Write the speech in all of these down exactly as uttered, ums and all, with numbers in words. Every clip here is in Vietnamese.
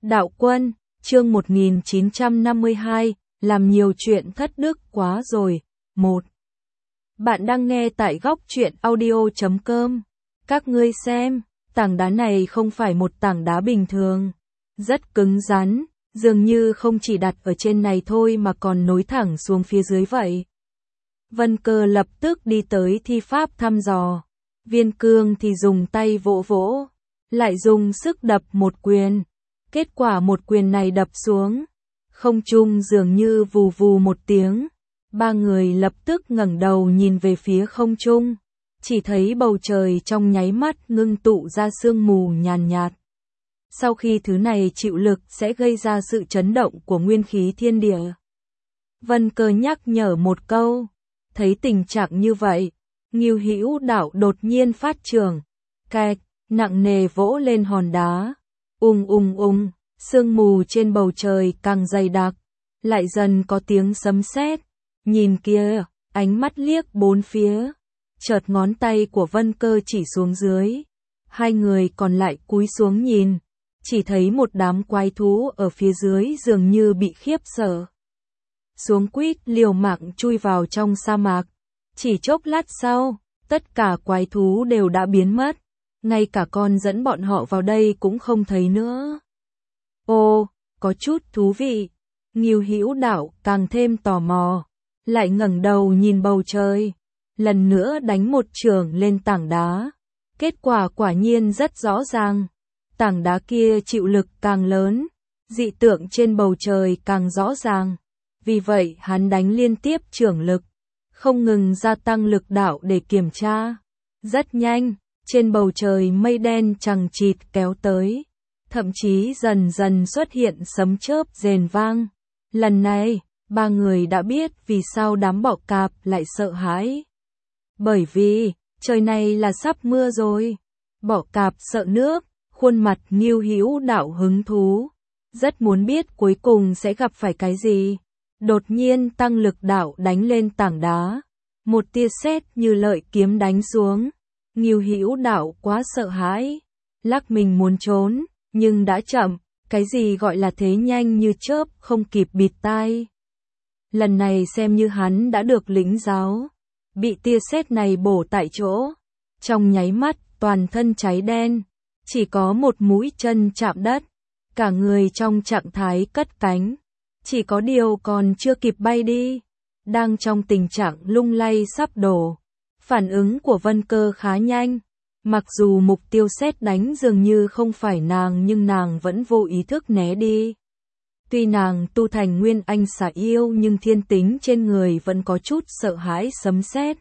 Đạo Quân, chương một nghìn chín trăm năm mươi hai, làm nhiều chuyện thất đức quá rồi. một. Bạn đang nghe tại góc truyện audio chấm com. Các ngươi xem, tảng đá này không phải một tảng đá bình thường. Rất cứng rắn, dường như không chỉ đặt ở trên này thôi mà còn nối thẳng xuống phía dưới vậy. Vân Cơ lập tức đi tới thi pháp thăm dò. Viên Cương thì dùng tay vỗ vỗ, lại dùng sức đập một quyền. Kết quả một quyền này đập xuống, không trung dường như vù vù một tiếng. Ba người lập tức ngẩng đầu nhìn về phía không trung, chỉ thấy bầu trời trong nháy mắt ngưng tụ ra sương mù nhàn nhạt. Sau khi thứ này chịu lực sẽ gây ra sự chấn động của nguyên khí thiên địa. Vân Cơ nhắc nhở một câu, thấy tình trạng như vậy, Ngưu Hữu Đạo đột nhiên phát trường, kẹt, nặng nề vỗ lên hòn đá. Ung ung ung, sương mù trên bầu trời càng dày đặc, lại dần có tiếng sấm sét. Nhìn kia, ánh mắt liếc bốn phía, chợt ngón tay của Vân Cơ chỉ xuống dưới. Hai người còn lại cúi xuống nhìn, chỉ thấy một đám quái thú ở phía dưới dường như bị khiếp sợ. Xuống quýt liều mạng chui vào trong sa mạc. Chỉ chốc lát sau, tất cả quái thú đều đã biến mất. Ngay cả con dẫn bọn họ vào đây cũng không thấy nữa. Ô, có chút thú vị. Ngưu Hữu Đạo càng thêm tò mò, lại ngẩng đầu nhìn bầu trời, lần nữa đánh một chưởng lên tảng đá. Kết quả quả nhiên rất rõ ràng, tảng đá kia chịu lực càng lớn, dị tượng trên bầu trời càng rõ ràng. Vì vậy hắn đánh liên tiếp chưởng lực, không ngừng gia tăng lực đạo để kiểm tra. Rất nhanh, trên bầu trời mây đen chằng chịt kéo tới, thậm chí dần dần xuất hiện sấm chớp rền vang. Lần này, ba người đã biết vì sao đám bọ cạp lại sợ hãi. Bởi vì, trời này là sắp mưa rồi. Bọ cạp sợ nước, khuôn mặt Ngưu Hữu Đạo hứng thú, rất muốn biết cuối cùng sẽ gặp phải cái gì. Đột nhiên tăng lực đạo đánh lên tảng đá, một tia sét như lợi kiếm đánh xuống. Ngưu Hữu Đạo quá sợ hãi, lắc mình muốn trốn, nhưng đã chậm. Cái gì gọi là thế nhanh như chớp không kịp bịt tai. Lần này xem như hắn đã được lĩnh giáo, bị tia sét này bổ tại chỗ, trong nháy mắt toàn thân cháy đen, chỉ có một mũi chân chạm đất, cả người trong trạng thái cất cánh, chỉ có điều còn chưa kịp bay đi, đang trong tình trạng lung lay sắp đổ. Phản ứng của Vân Cơ khá nhanh, mặc dù mục tiêu sét đánh dường như không phải nàng nhưng nàng vẫn vô ý thức né đi. Tuy nàng tu thành nguyên anh xà yêu nhưng thiên tính trên người vẫn có chút sợ hãi sấm sét.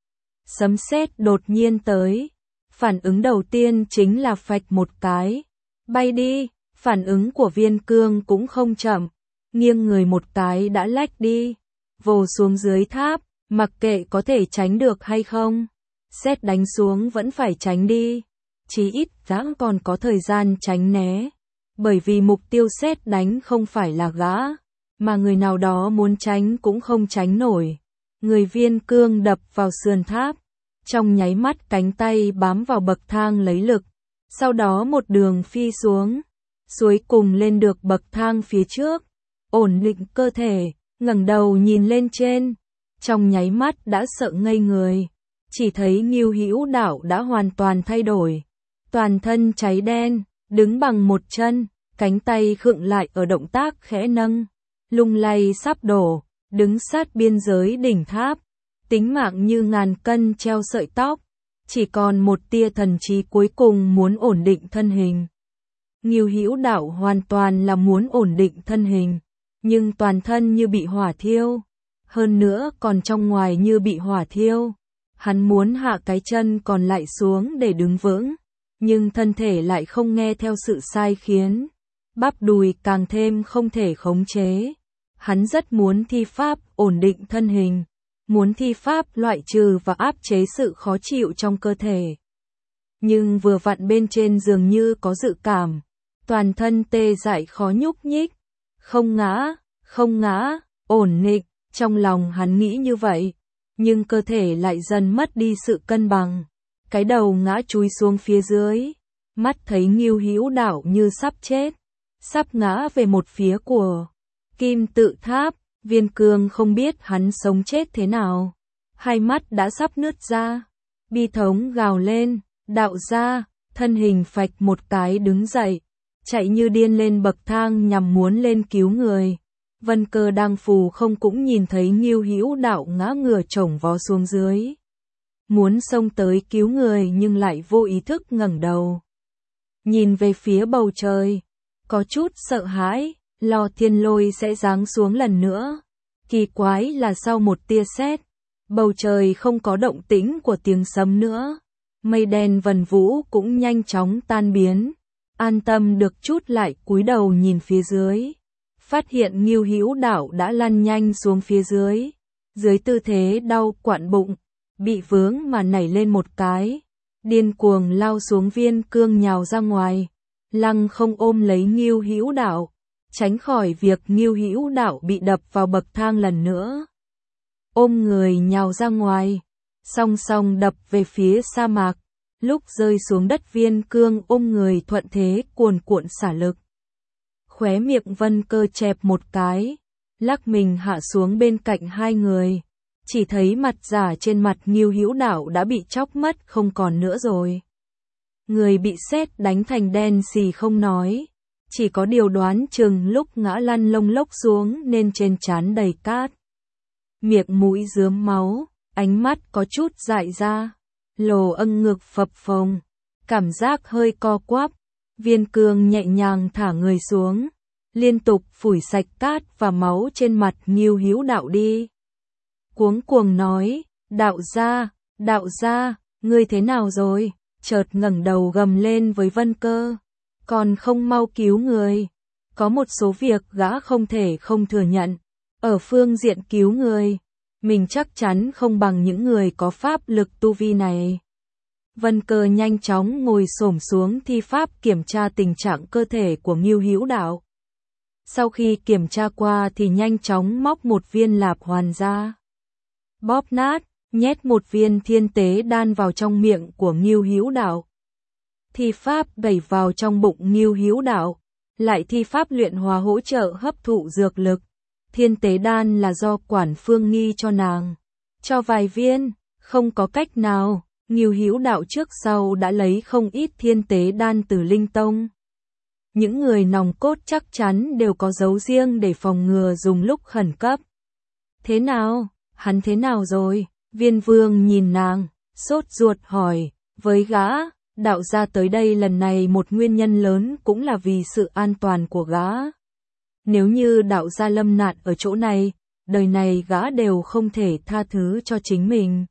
Sấm sét đột nhiên tới, phản ứng đầu tiên chính là phạch một cái, bay đi. Phản ứng của Viên Cương cũng không chậm, nghiêng người một cái đã lách đi, vồ xuống dưới tháp, mặc kệ có thể tránh được hay không. Sét đánh xuống vẫn phải tránh đi, chí ít gã còn có thời gian tránh né, bởi vì mục tiêu sét đánh không phải là gã, mà người nào đó muốn tránh cũng không tránh nổi. Người Viên Cương đập vào sườn tháp, trong nháy mắt cánh tay bám vào bậc thang lấy lực, sau đó một đường phi xuống, cuối cùng lên được bậc thang phía trước, ổn định cơ thể, ngẩng đầu nhìn lên trên, trong nháy mắt đã sợ ngây người. Chỉ thấy Ngưu Hữu Đạo đã hoàn toàn thay đổi, toàn thân cháy đen, đứng bằng một chân, cánh tay khựng lại ở động tác khẽ nâng, lung lay sắp đổ, đứng sát biên giới đỉnh tháp, tính mạng như ngàn cân treo sợi tóc, chỉ còn một tia thần trí cuối cùng muốn ổn định thân hình. Ngưu Hữu Đạo hoàn toàn là muốn ổn định thân hình, nhưng toàn thân như bị hỏa thiêu, hơn nữa còn trong ngoài như bị hỏa thiêu. Hắn muốn hạ cái chân còn lại xuống để đứng vững, nhưng thân thể lại không nghe theo sự sai khiến, bắp đùi càng thêm không thể khống chế. Hắn rất muốn thi pháp ổn định thân hình, muốn thi pháp loại trừ và áp chế sự khó chịu trong cơ thể. Nhưng vừa vặn bên trên dường như có dự cảm, toàn thân tê dại khó nhúc nhích, không ngã, không ngã, ổn định, trong lòng hắn nghĩ như vậy. Nhưng cơ thể lại dần mất đi sự cân bằng, cái đầu ngã chúi xuống phía dưới, mắt thấy Ngưu Hữu Đạo như sắp chết, sắp ngã về một phía của kim tự tháp. Viên Cương không biết hắn sống chết thế nào, hai mắt đã sắp nứt ra, bi thống gào lên, đạo gia, thân hình phạch một cái đứng dậy, chạy như điên lên bậc thang nhằm muốn lên cứu người. Vân Cơ đang phù không cũng nhìn thấy Ngưu Hữu Đạo ngã ngửa chồng vó xuống dưới, muốn xông tới cứu người nhưng lại vô ý thức ngẩng đầu, nhìn về phía bầu trời, có chút sợ hãi, lo thiên lôi sẽ giáng xuống lần nữa. Kỳ quái là sau một tia sét, bầu trời không có động tĩnh của tiếng sấm nữa, mây đen vần vũ cũng nhanh chóng tan biến. An tâm được chút lại cúi đầu nhìn phía dưới, phát hiện Ngưu Hữu Đạo đã lăn nhanh xuống phía dưới, dưới tư thế đau quặn bụng, bị vướng mà nảy lên một cái, điên cuồng lao xuống. Viên Cương nhào ra ngoài, lăng không ôm lấy Ngưu Hữu Đạo, tránh khỏi việc Ngưu Hữu Đạo bị đập vào bậc thang lần nữa. Ôm người nhào ra ngoài, song song đập về phía sa mạc. Lúc rơi xuống đất, Viên Cương ôm người thuận thế cuồn cuộn xả lực. Khóe miệng Vân Cơ chẹp một cái, lắc mình hạ xuống bên cạnh hai người. Chỉ thấy mặt giả trên mặt Ngưu Hữu Đạo đã bị chóc mất không còn nữa rồi. Người bị sét đánh thành đen xì không nói, chỉ có điều đoán chừng lúc ngã lăn lông lốc xuống nên trên trán đầy cát, miệng mũi rướm máu, ánh mắt có chút dại ra, lồ âng ngực phập phồng, cảm giác hơi co quắp. Viên Cương nhẹ nhàng thả người xuống, liên tục phủi sạch cát và máu trên mặt Ngưu Hữu Đạo đi. Cuống cuồng nói, đạo gia, đạo gia, ngươi thế nào rồi? Chợt ngẩng đầu gầm lên với Vân Cơ, còn không mau cứu người. Có một số việc gã không thể không thừa nhận, ở phương diện cứu người, mình chắc chắn không bằng những người có pháp lực tu vi này. Vân Cơ nhanh chóng ngồi xổm xuống thi pháp kiểm tra tình trạng cơ thể của Ngưu Hữu Đạo. Sau khi kiểm tra qua thì nhanh chóng móc một viên lạp hoàn ra, bóp nát, nhét một viên thiên tế đan vào trong miệng của Ngưu Hữu Đạo. Thi pháp đẩy vào trong bụng Ngưu Hữu Đạo, lại thi pháp luyện hóa hỗ trợ hấp thụ dược lực. Thiên tế đan là do Quản Phương Nghi cho nàng, cho vài viên, không có cách nào. Ngưu Hữu Đạo trước sau đã lấy không ít thiên tế đan từ Linh Tông. Những người nòng cốt chắc chắn đều có dấu riêng để phòng ngừa dùng lúc khẩn cấp. Thế nào, hắn thế nào rồi? Viên Vương nhìn nàng, sốt ruột hỏi, với gã, đạo gia tới đây lần này một nguyên nhân lớn cũng là vì sự an toàn của gã. Nếu như đạo gia lâm nạn ở chỗ này, đời này gã đều không thể tha thứ cho chính mình.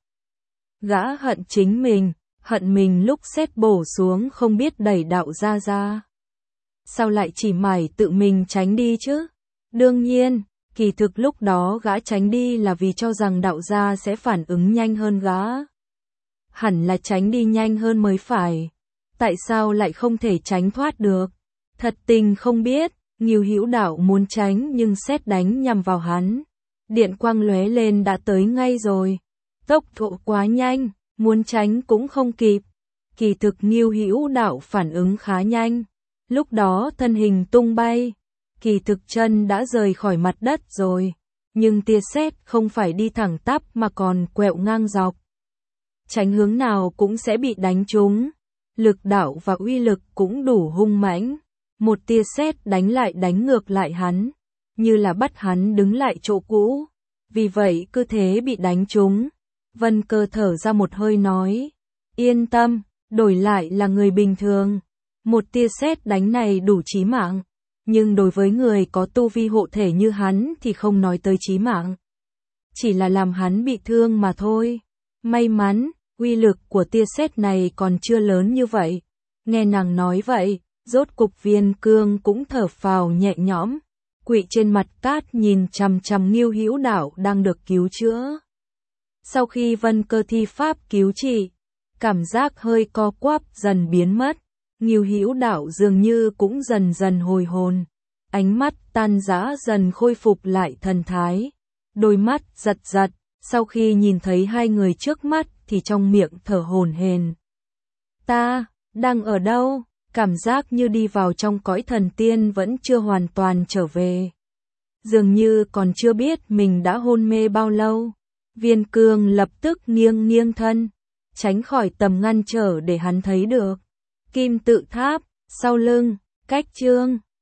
Gã hận chính mình, hận mình lúc sét bổ xuống không biết đẩy đạo gia ra. Sao lại chỉ mải tự mình tránh đi chứ? Đương nhiên, kỳ thực lúc đó gã tránh đi là vì cho rằng đạo gia sẽ phản ứng nhanh hơn gã. Hẳn là tránh đi nhanh hơn mới phải. Tại sao lại không thể tránh thoát được? Thật tình không biết. Ngưu Hữu Đạo muốn tránh nhưng sét đánh nhằm vào hắn. Điện quang lóe lên đã tới ngay rồi. Tốc độ quá nhanh, muốn tránh cũng không kịp. Kỳ thực Ngưu Hữu Đạo phản ứng khá nhanh. Lúc đó thân hình tung bay, kỳ thực chân đã rời khỏi mặt đất rồi. Nhưng tia sét không phải đi thẳng tắp mà còn quẹo ngang dọc. Tránh hướng nào cũng sẽ bị đánh trúng. Lực đạo và uy lực cũng đủ hung mãnh. Một tia sét đánh lại đánh ngược lại hắn, như là bắt hắn đứng lại chỗ cũ. Vì vậy cứ thế bị đánh trúng. Vân Cơ thở ra một hơi nói, yên tâm, đổi lại là người bình thường. Một tia sét đánh này đủ chí mạng, nhưng đối với người có tu vi hộ thể như hắn thì không nói tới chí mạng. Chỉ là làm hắn bị thương mà thôi. May mắn, uy lực của tia sét này còn chưa lớn như vậy. Nghe nàng nói vậy, rốt cục Viên Cương cũng thở phào nhẹ nhõm, quỵ trên mặt cát nhìn chằm chằm Ngưu Hữu Đạo đang được cứu chữa. Sau khi Vân Cơ thi pháp cứu trị, cảm giác hơi co quắp dần biến mất, Ngưu Hữu Đạo dường như cũng dần dần hồi hồn, ánh mắt tan rã dần khôi phục lại thần thái, đôi mắt giật giật, sau khi nhìn thấy hai người trước mắt thì trong miệng thở hổn hển. Ta, đang ở đâu? cảm giác như đi vào trong cõi thần tiên vẫn chưa hoàn toàn trở về. Dường như còn chưa biết mình đã hôn mê bao lâu. Viên Cương lập tức nghiêng nghiêng thân, tránh khỏi tầm ngăn trở để hắn thấy được. Kim tự tháp, sau lưng, cách Trương